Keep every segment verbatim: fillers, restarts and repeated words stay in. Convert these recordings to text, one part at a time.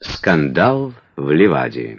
Скандал в Ливадии.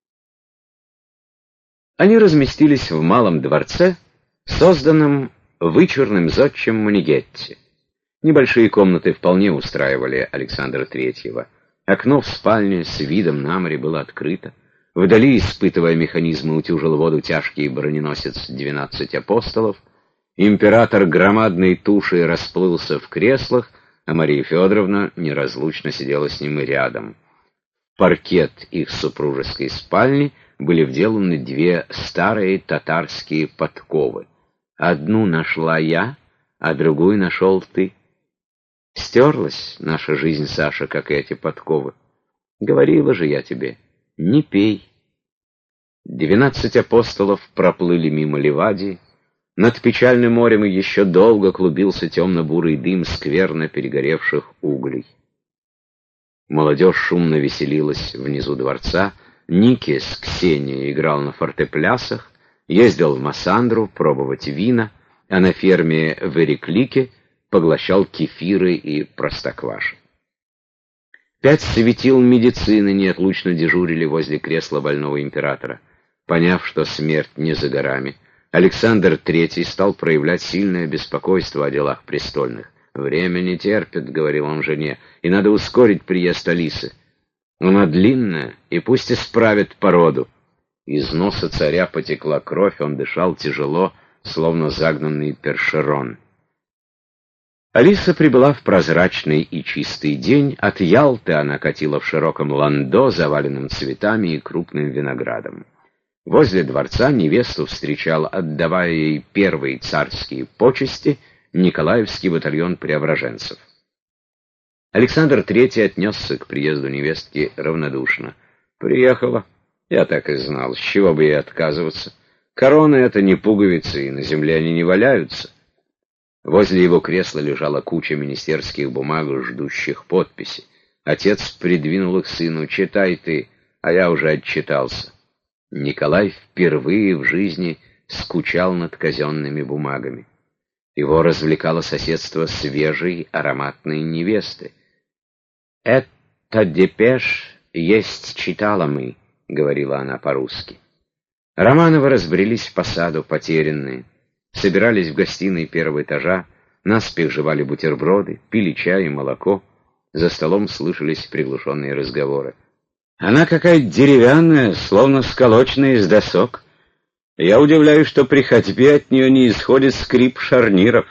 Они разместились в малом дворце, созданном вычурным зодчим Монигетти. Небольшие комнаты вполне устраивали Александра Третьего. Окно в спальне с видом на море было открыто. Вдали, испытывая механизмы, утюжил воду тяжкий броненосец «Двенадцать апостолов». Император громадной тушей расплылся в креслах, а Мария Федоровна неразлучно сидела с ним рядом. В паркет их супружеской спальни были вделаны две старые татарские подковы. Одну нашла я, а другую нашел ты. Стерлась наша жизнь, Саша, как эти подковы. Говорила же я тебе, не пей. Двенадцать апостолов проплыли мимо Ливадии. Над печальным морем еще долго клубился темно-бурый дым скверно перегоревших углей. Молодежь шумно веселилась внизу дворца. Ники с Ксенией играл на фортеплясах, ездил в Массандру пробовать вина, а на ферме в Эреклике поглощал кефиры и простокваши. Пять светил медицины неотлучно дежурили возле кресла больного императора. Поняв, что смерть не за горами, Александр Третий стал проявлять сильное беспокойство о делах престольных. «Время не терпит», — говорил он жене, — «и надо ускорить приезд Алисы. Она длинная, и пусть исправит породу». Из носа царя потекла кровь, он дышал тяжело, словно загнанный першерон. Алиса прибыла в прозрачный и чистый день. От Ялты она катила в широком ландо, заваленном цветами и крупным виноградом. Возле дворца невесту встречал, отдавая ей первые царские почести, Николаевский батальон преображенцев. Александр Третий отнесся к приезду невестки равнодушно. «Приехала. Я так и знал. С чего бы ей отказываться? Короны — это не пуговицы, и на земле они не валяются». Возле его кресла лежала куча министерских бумаг, ждущих подписи. Отец придвинул их сыну. «Читай ты, а я уже отчитался». Николай впервые в жизни скучал над казенными бумагами. Его развлекало соседство свежей ароматной невесты. «Это депеш есть читала мы», — говорила она по-русски. Романовы разбрелись по саду, потерянные. Собирались в гостиной первого этажа, наспех жевали бутерброды, пили чай и молоко. За столом слышались приглушенные разговоры. «Она какая-то деревянная, словно сколоченная из досок. Я удивляюсь, что при ходьбе от нее не исходит скрип шарниров».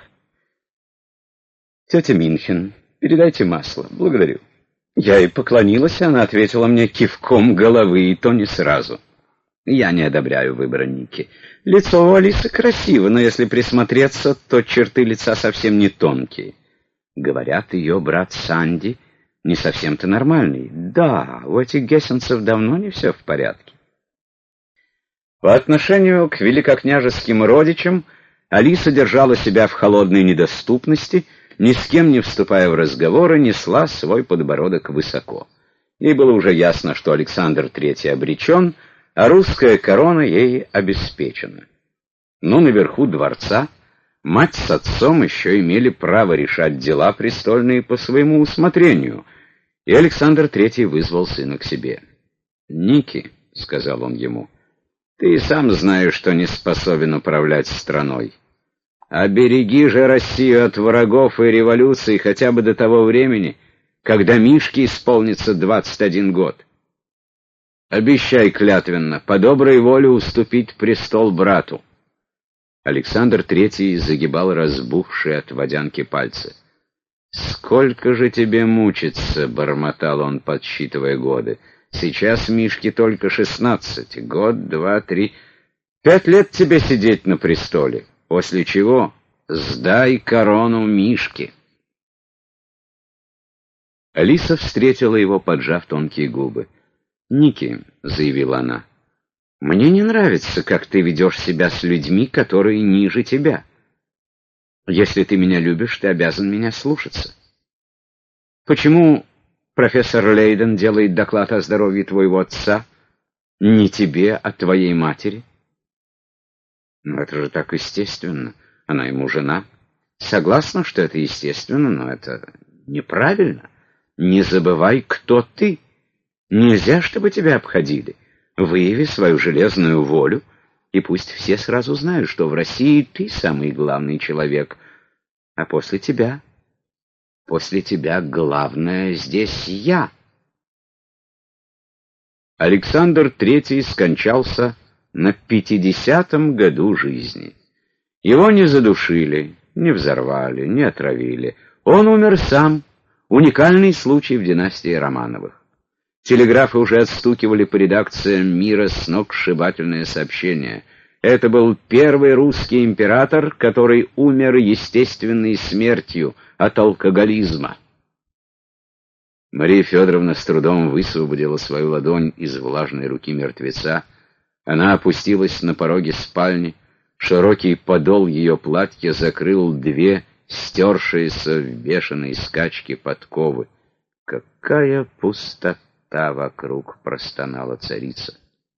«Тетя Минхен, передайте масло. Благодарю». Я ей поклонилась, она ответила мне кивком головы, и то не сразу. Я не одобряю выбора Ники. Лицо у Алисы красиво, но если присмотреться, то черты лица совсем не тонкие. Говорят, ее брат Санди не совсем-то нормальный. Да, у этих гессенцев давно не все в порядке. По отношению к великокняжеским родичам Алиса держала себя в холодной недоступности, ни с кем не вступая в разговоры, несла свой подбородок высоко. Ей было уже ясно, что Александр Третий обречен, а русская корона ей обеспечена. Но наверху дворца мать с отцом еще имели право решать дела престольные по своему усмотрению, и Александр Третий вызвал сына к себе. «Ники», — сказал он ему, — «ты и сам знаешь, что не способен управлять страной. Обереги же Россию от врагов и революций хотя бы до того времени, когда Мишке исполнится двадцать один год. Обещай клятвенно по доброй воле уступить престол брату». Александр Третий загибал разбухшие от водянки пальцы. «Сколько же тебе мучиться?» — бормотал он, подсчитывая годы. «Сейчас Мишке только шестнадцать. Год, два, три. Пять лет тебе сидеть на престоле. После чего сдай корону Мишке». Алиса встретила его, поджав тонкие губы. «Ники», — заявила она, — «мне не нравится, как ты ведешь себя с людьми, которые ниже тебя. Если ты меня любишь, ты обязан меня слушаться. Почему профессор Лейден делает доклад о здоровье твоего отца не тебе, а твоей матери?» «Ну, это же так естественно. Она ему жена. Согласна, что это естественно, но это неправильно. Не забывай, кто ты. Нельзя, чтобы тебя обходили. Выяви свою железную волю, и пусть все сразу знают, что в России ты самый главный человек, а после тебя, после тебя главное здесь я». Александр Третий скончался на пятидесятом году жизни. Его не задушили, не взорвали, не отравили. Он умер сам. Уникальный случай в династии Романовых. Телеграфы уже отстукивали по редакциям «Мира» сногсшибательное сообщение. Это был первый русский император, который умер естественной смертью от алкоголизма. Мария Федоровна с трудом высвободила свою ладонь из влажной руки мертвеца. Она опустилась на пороге спальни. Широкий подол ее платья закрыл две стершиеся в бешеной скачке подковы. «Какая пустота вокруг!» — простонала царица.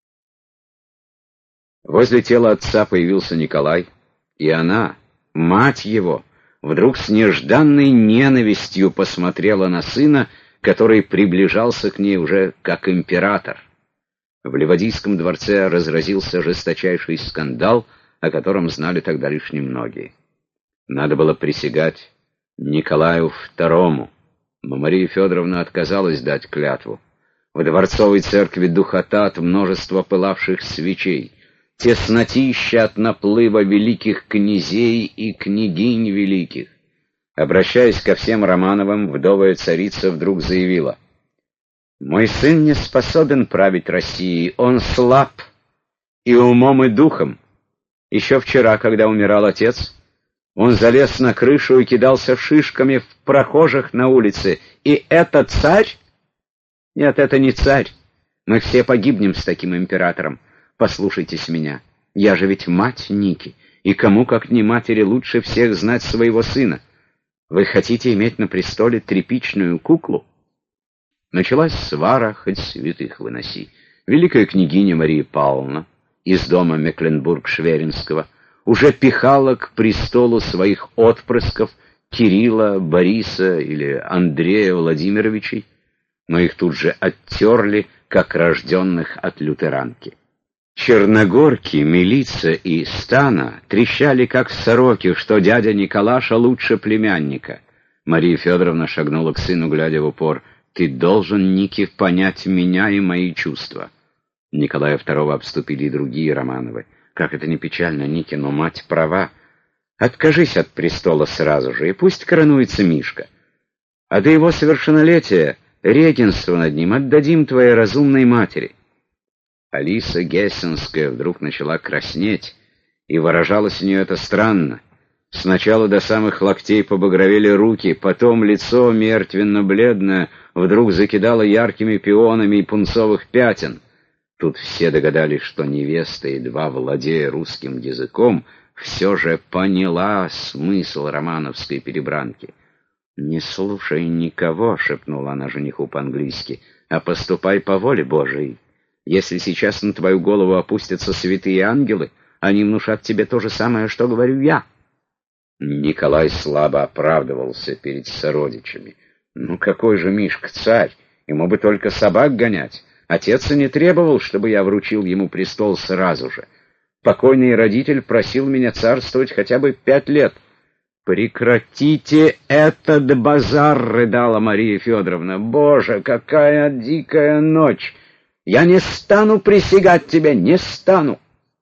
Возле тела отца появился Николай, и она, мать его, вдруг с нежданной ненавистью посмотрела на сына, который приближался к ней уже как император. В Ливадийском дворце разразился жесточайший скандал, о котором знали тогда лишь немногие. Надо было присягать Николаю Второму, но Мария Федоровна отказалась дать клятву. В дворцовой церкви духота от множества пылавших свечей, теснотища от наплыва великих князей и княгинь великих. Обращаясь ко всем Романовым, вдовая царица вдруг заявила: «Мой сын не способен править Россией, он слаб и умом, и духом. Еще вчера, когда умирал отец, он залез на крышу и кидался шишками в прохожих на улице. И это царь? Нет, это не царь. Мы все погибнем с таким императором. Послушайтесь меня. Я же ведь мать Ники, и кому, как не матери, лучше всех знать своего сына. Вы хотите иметь на престоле тряпичную куклу?» Началась свара, хоть святых выноси. Великая княгиня Мария Павловна из дома Мекленбург-Шверинского уже пихала к престолу своих отпрысков Кирилла, Бориса или Андрея Владимировичей, но их тут же оттерли, как рожденных от лютеранки. Черногорки, Милица и Стана трещали, как сороки, что дядя Николаша лучше племянника. Мария Федоровна шагнула к сыну, глядя в упор: «Ты должен, Ники, понять меня и мои чувства». Николая Второго обступили и другие Романовы. «Как это не печально, Ники, но мать права. Откажись от престола сразу же, и пусть коронуется Мишка. А до его совершеннолетия регенство над ним отдадим твоей разумной матери». Алиса Гессенская вдруг начала краснеть, и выражалось у нее это странно. Сначала до самых локтей побагровели руки, потом лицо, мертвенно-бледное, вдруг закидало яркими пионами и пунцовых пятен. Тут все догадались, что невеста, едва владея русским языком, все же поняла смысл романовской перебранки. «Не слушай никого», — шепнула она жениху по-английски, — «а поступай по воле Божией. Если сейчас на твою голову опустятся святые ангелы, они внушат тебе то же самое, что говорю я». Николай слабо оправдывался перед сородичами. «Ну какой же Мишка царь? Ему бы только собак гонять. Отец и не требовал, чтобы я вручил ему престол сразу же. Покойный родитель просил меня царствовать хотя бы пять лет». «Прекратите этот базар!» — рыдала Мария Федоровна. «Боже, какая дикая ночь! Я не стану присягать тебе, не стану!»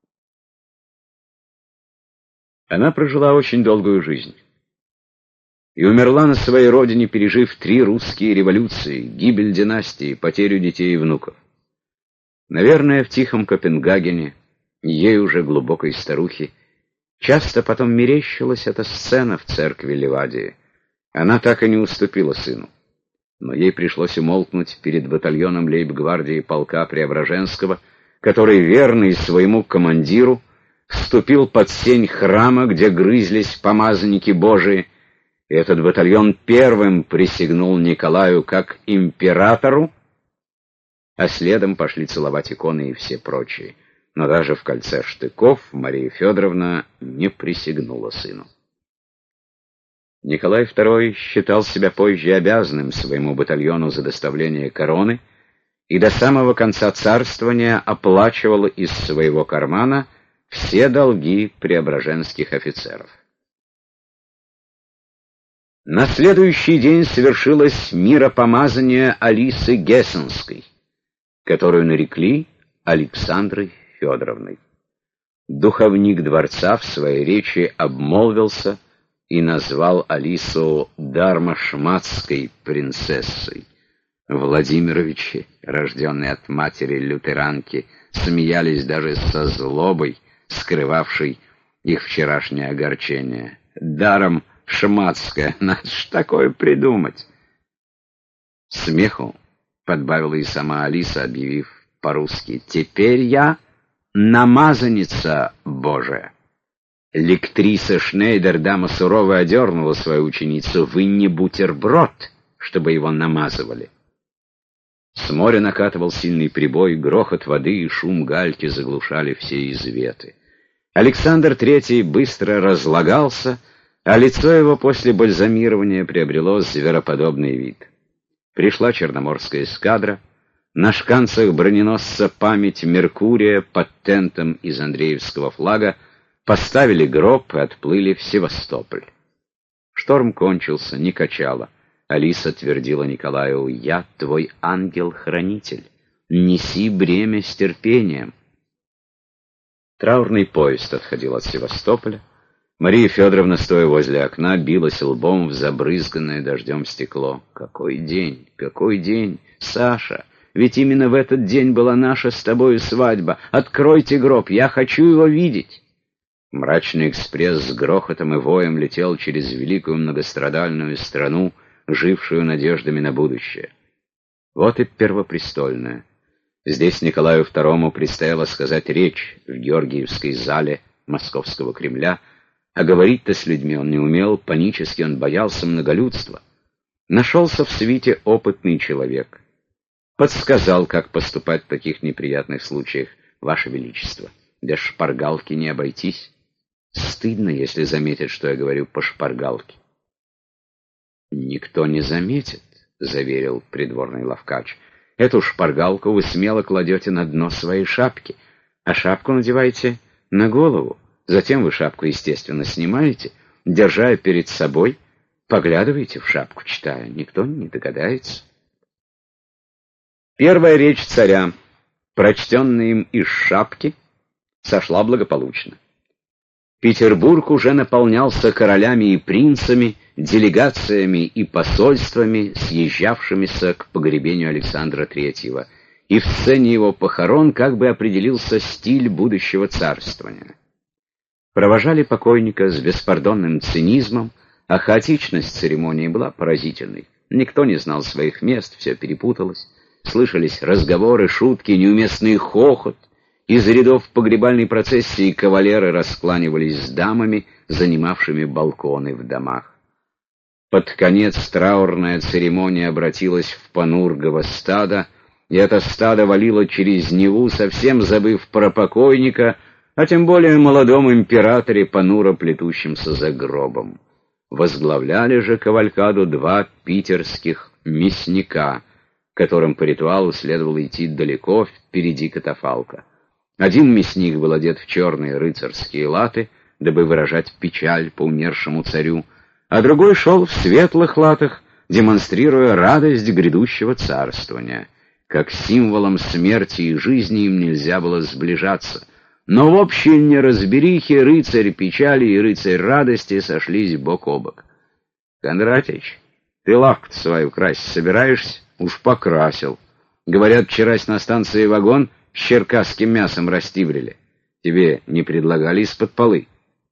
Она прожила очень долгую жизнь и умерла на своей родине, пережив три русские революции, гибель династии, потерю детей и внуков. Наверное, в тихом Копенгагене, ей уже глубокой старухе, часто потом мерещилась эта сцена в церкви Ливадии. Она так и не уступила сыну, но ей пришлось умолкнуть перед батальоном лейб-гвардии полка Преображенского, который, верный своему командиру, вступил под сень храма, где грызлись помазанники Божии, и этот батальон первым присягнул Николаю как императору, а следом пошли целовать иконы и все прочие. Но даже в кольце штыков Мария Федоровна не присягнула сыну. Николай Второй считал себя позже обязанным своему батальону за доставление короны и до самого конца царствования оплачивал из своего кармана все долги преображенских офицеров. На следующий день совершилось миропомазание Алисы Гессенской, которую нарекли Александрой Федоровной. Духовник дворца в своей речи обмолвился и назвал Алису дармошматской принцессой. Владимировичи, рожденные от матери лютеранки, смеялись даже со злобой, скрывавшей их вчерашнее огорчение. Даром шматская, надо ж такое придумать. Смеху подбавила и сама Алиса, объявив по-русски: «Теперь я намазанница Божия». Лектриса Шнейдер, дама сурово, одернула свою ученицу: «Вы не бутерброд, чтобы его намазывали». С моря накатывал сильный прибой, грохот воды и шум гальки заглушали все изветы. Александр Третий быстро разлагался, а лицо его после бальзамирования приобрело звероподобный вид. Пришла черноморская эскадра, на шканцах броненосца «Память Меркурия» под тентом из Андреевского флага поставили гроб и отплыли в Севастополь. Шторм кончился, не качало. Алиса твердила Николаю: «Я твой ангел-хранитель, неси бремя с терпением». Траурный поезд отходил от Севастополя. Мария Федоровна, стоя возле окна, билась лбом в забрызганное дождем стекло. «Какой день! Какой день! Саша! Ведь именно в этот день была наша с тобою свадьба! Откройте гроб! Я хочу его видеть!» Мрачный экспресс с грохотом и воем летел через великую многострадальную страну, жившую надеждами на будущее. Вот и Первопрестольная. Здесь Николаю Второму предстояло сказать речь в Георгиевской зале Московского Кремля, а говорить-то с людьми он не умел, панически он боялся многолюдства. Нашелся в свите опытный человек. Подсказал, как поступать в таких неприятных случаях: «Ваше Величество, без шпаргалки не обойтись. Стыдно, если заметят, что я говорю по шпаргалке». «Никто не заметит», — заверил придворный лавкач. «Эту шпаргалку вы смело кладете на дно своей шапки, а шапку надеваете на голову. Затем вы шапку, естественно, снимаете, держа ее перед собой, поглядываете в шапку, читая. Никто не догадается». Первая речь царя, прочтенная им из шапки, сошла благополучно. Петербург уже наполнялся королями и принцами, делегациями и посольствами, съезжавшимися к погребению Александра Третьего, и в сцене его похорон как бы определился стиль будущего царствования. Провожали покойника с беспардонным цинизмом, а хаотичность церемонии была поразительной. Никто не знал своих мест, все перепуталось. Слышались разговоры, шутки, неуместный хохот. Из рядов погребальной процессии кавалеры раскланивались с дамами, занимавшими балконы в домах. Под конец траурная церемония обратилась в панургово стадо, и это стадо валило через Неву, совсем забыв про покойника, а тем более молодом императоре, понуро плетущемся за гробом. Возглавляли же кавалькаду два питерских мясника, которым по ритуалу следовало идти далеко впереди катафалка. Один мясник был одет в черные рыцарские латы, дабы выражать печаль по умершему царю, а другой шел в светлых латах, демонстрируя радость грядущего царствования. Как символом смерти и жизни им нельзя было сближаться. Но в общей неразберихе рыцарь печали и рыцарь радости сошлись бок о бок. «Кондратич, ты лавку-то свою красить собираешься? Уж покрасил. Говорят, вчерась на станции вагон с черкасским мясом растибрили. Тебе не предлагали из-под полы?»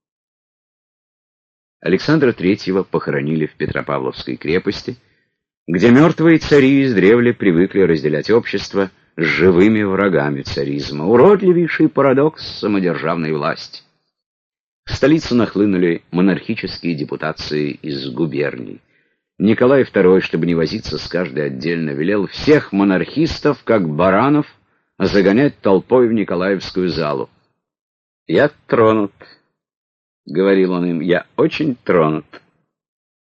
Александра Третьего похоронили в Петропавловской крепости, где мертвые цари издревле привыкли разделять общество с живыми врагами царизма. Уродливейший парадокс самодержавной власти. В столицу нахлынули монархические депутации из губерний. Николай Второй, чтобы не возиться с каждой отдельно, велел всех монархистов, как баранов, загонять толпой в Николаевскую залу. «Я тронут», — говорил он им, — «я очень тронут».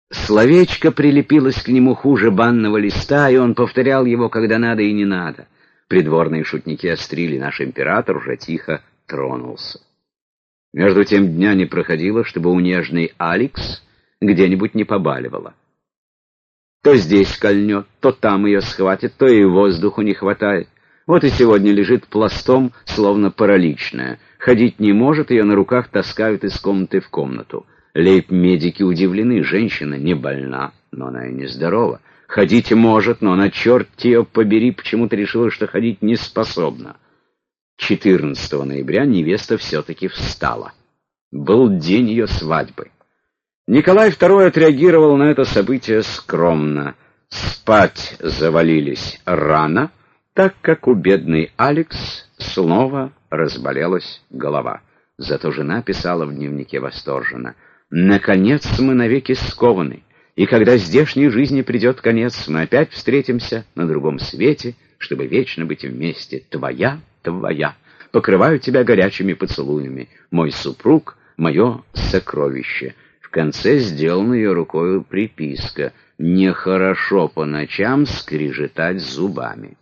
Словечко прилепилось к нему хуже банного листа, и он повторял его, когда надо и не надо. Придворные шутники острили, наш император уже тихо тронулся. Между тем дня не проходило, чтобы у нежной Алекс где-нибудь не побаливало. То здесь кольнет, то там ее схватит, то и воздуху не хватает. Вот и сегодня лежит пластом, словно параличная. Ходить не может, ее на руках таскают из комнаты в комнату. Лейб-медики удивлены, женщина не больна, но она и не здорова. Ходить может, но она, черт ее побери, почему-то решила, что ходить не способна. четырнадцатого ноября невеста все-таки встала. Был день ее свадьбы. Николай второй отреагировал на это событие скромно. Спать завалились рано, так как у бедной Алекс снова разболелась голова. Зато жена писала в дневнике восторженно: «Наконец мы навеки скованы, и когда здешней жизни придет конец, мы опять встретимся на другом свете, чтобы вечно быть вместе. Твоя, твоя, покрываю тебя горячими поцелуями, мой супруг, мое сокровище». В конце сделана ее рукою приписка: «Нехорошо по ночам скрежетать зубами».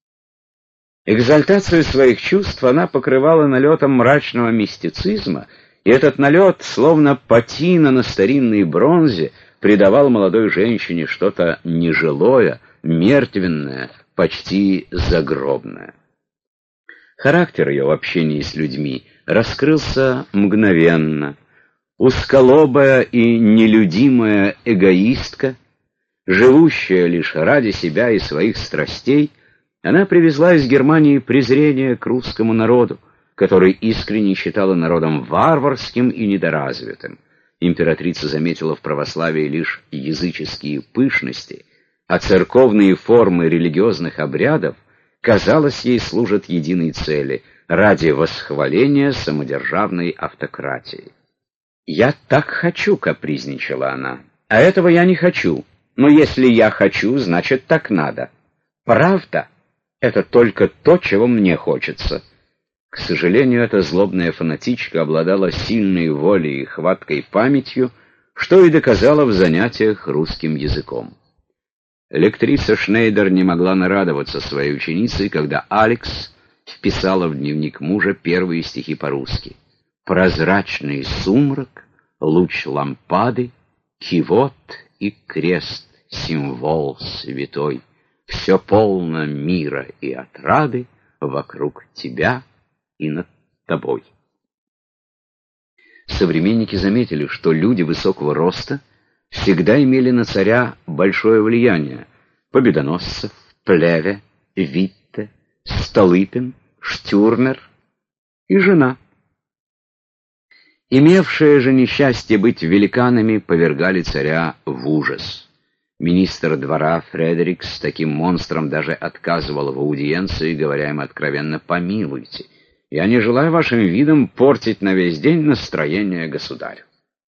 Экзальтацию своих чувств она покрывала налетом мрачного мистицизма, и этот налет, словно патина на старинной бронзе, придавал молодой женщине что-то нежилое, мертвенное, почти загробное. Характер ее в общении с людьми раскрылся мгновенно. Узколобая и нелюдимая эгоистка, живущая лишь ради себя и своих страстей, она привезла из Германии презрение к русскому народу, который искренне считала народом варварским и недоразвитым. Императрица заметила в православии лишь языческие пышности, а церковные формы религиозных обрядов, казалось, ей служат единой цели — ради восхваления самодержавной автократии. «Я так хочу», — капризничала она, — «а этого я не хочу. Но если я хочу, значит, так надо. Правда — это только то, чего мне хочется». К сожалению, эта злобная фанатичка обладала сильной волей и хваткой памятью, что и доказала в занятиях русским языком. Лектриса Шнейдер не могла нарадоваться своей ученице, когда Алекс вписала в дневник мужа первые стихи по-русски. «Прозрачный сумрак, луч лампады, кивот и крест, символ святой, все полно мира и отрады вокруг тебя и над тобой». Современники заметили, что люди высокого роста всегда имели на царя большое влияние: Победоносцев, Плеве, Витте, Столыпин, Штюрмер и жена. Имевшие же несчастье быть великанами повергали царя в ужас. Министр двора Фредерик с таким монстром даже отказывал в аудиенции, говоря им откровенно: «Помилуйте, я не желаю вашим видом портить на весь день настроение государю».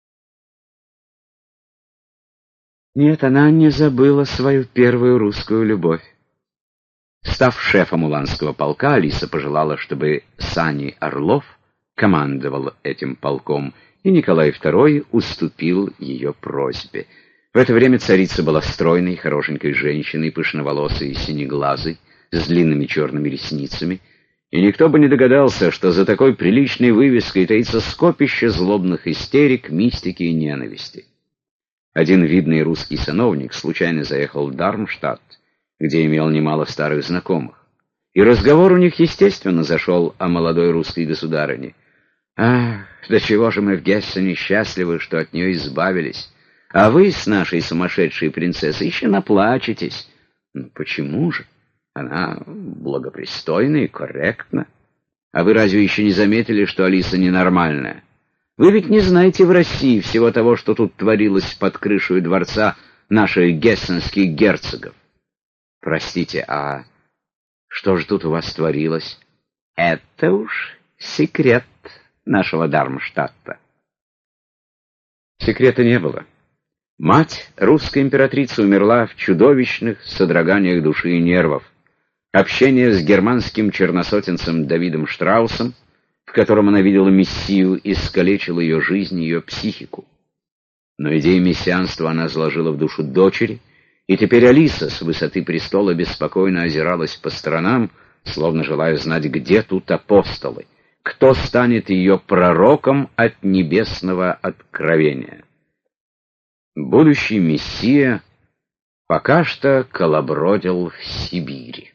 Нет, она не забыла свою первую русскую любовь. Став шефом Уланского полка, Алиса пожелала, чтобы Сани Орлов командовал этим полком, и Николай второй уступил ее просьбе. В это время царица была стройной, хорошенькой женщиной, пышноволосой и синеглазой, с длинными черными ресницами, и никто бы не догадался, что за такой приличной вывеской таится скопище злобных истерик, мистики и ненависти. Один видный русский сановник случайно заехал в Дармштадт, где имел немало старых знакомых, и разговор у них, естественно, зашел о молодой русской государыне. «Ах, до чего же мы в Гессене счастливы, что от нее избавились, а вы с нашей сумасшедшей принцессой еще наплачетесь». «Ну почему же? Она благопристойна и корректна. А вы разве еще не заметили, что Алиса ненормальная? Вы ведь не знаете в России всего того, что тут творилось под крышей дворца наших гессенских герцогов». «Простите, а что же тут у вас творилось?» «Это уж секрет нашего Дармштадта». Секрета не было. Мать русской императрицы умерла в чудовищных содроганиях души и нервов. Общение с германским черносотенцем Давидом Штраусом, в котором она видела мессию, искалечило ее жизнь и ее психику. Но идею мессианства она заложила в душу дочери, и теперь Алиса с высоты престола беспокойно озиралась по сторонам, словно желая знать, где тут апостолы, кто станет ее пророком от небесного откровения. Будущий Мессия пока что колобродил в Сибири.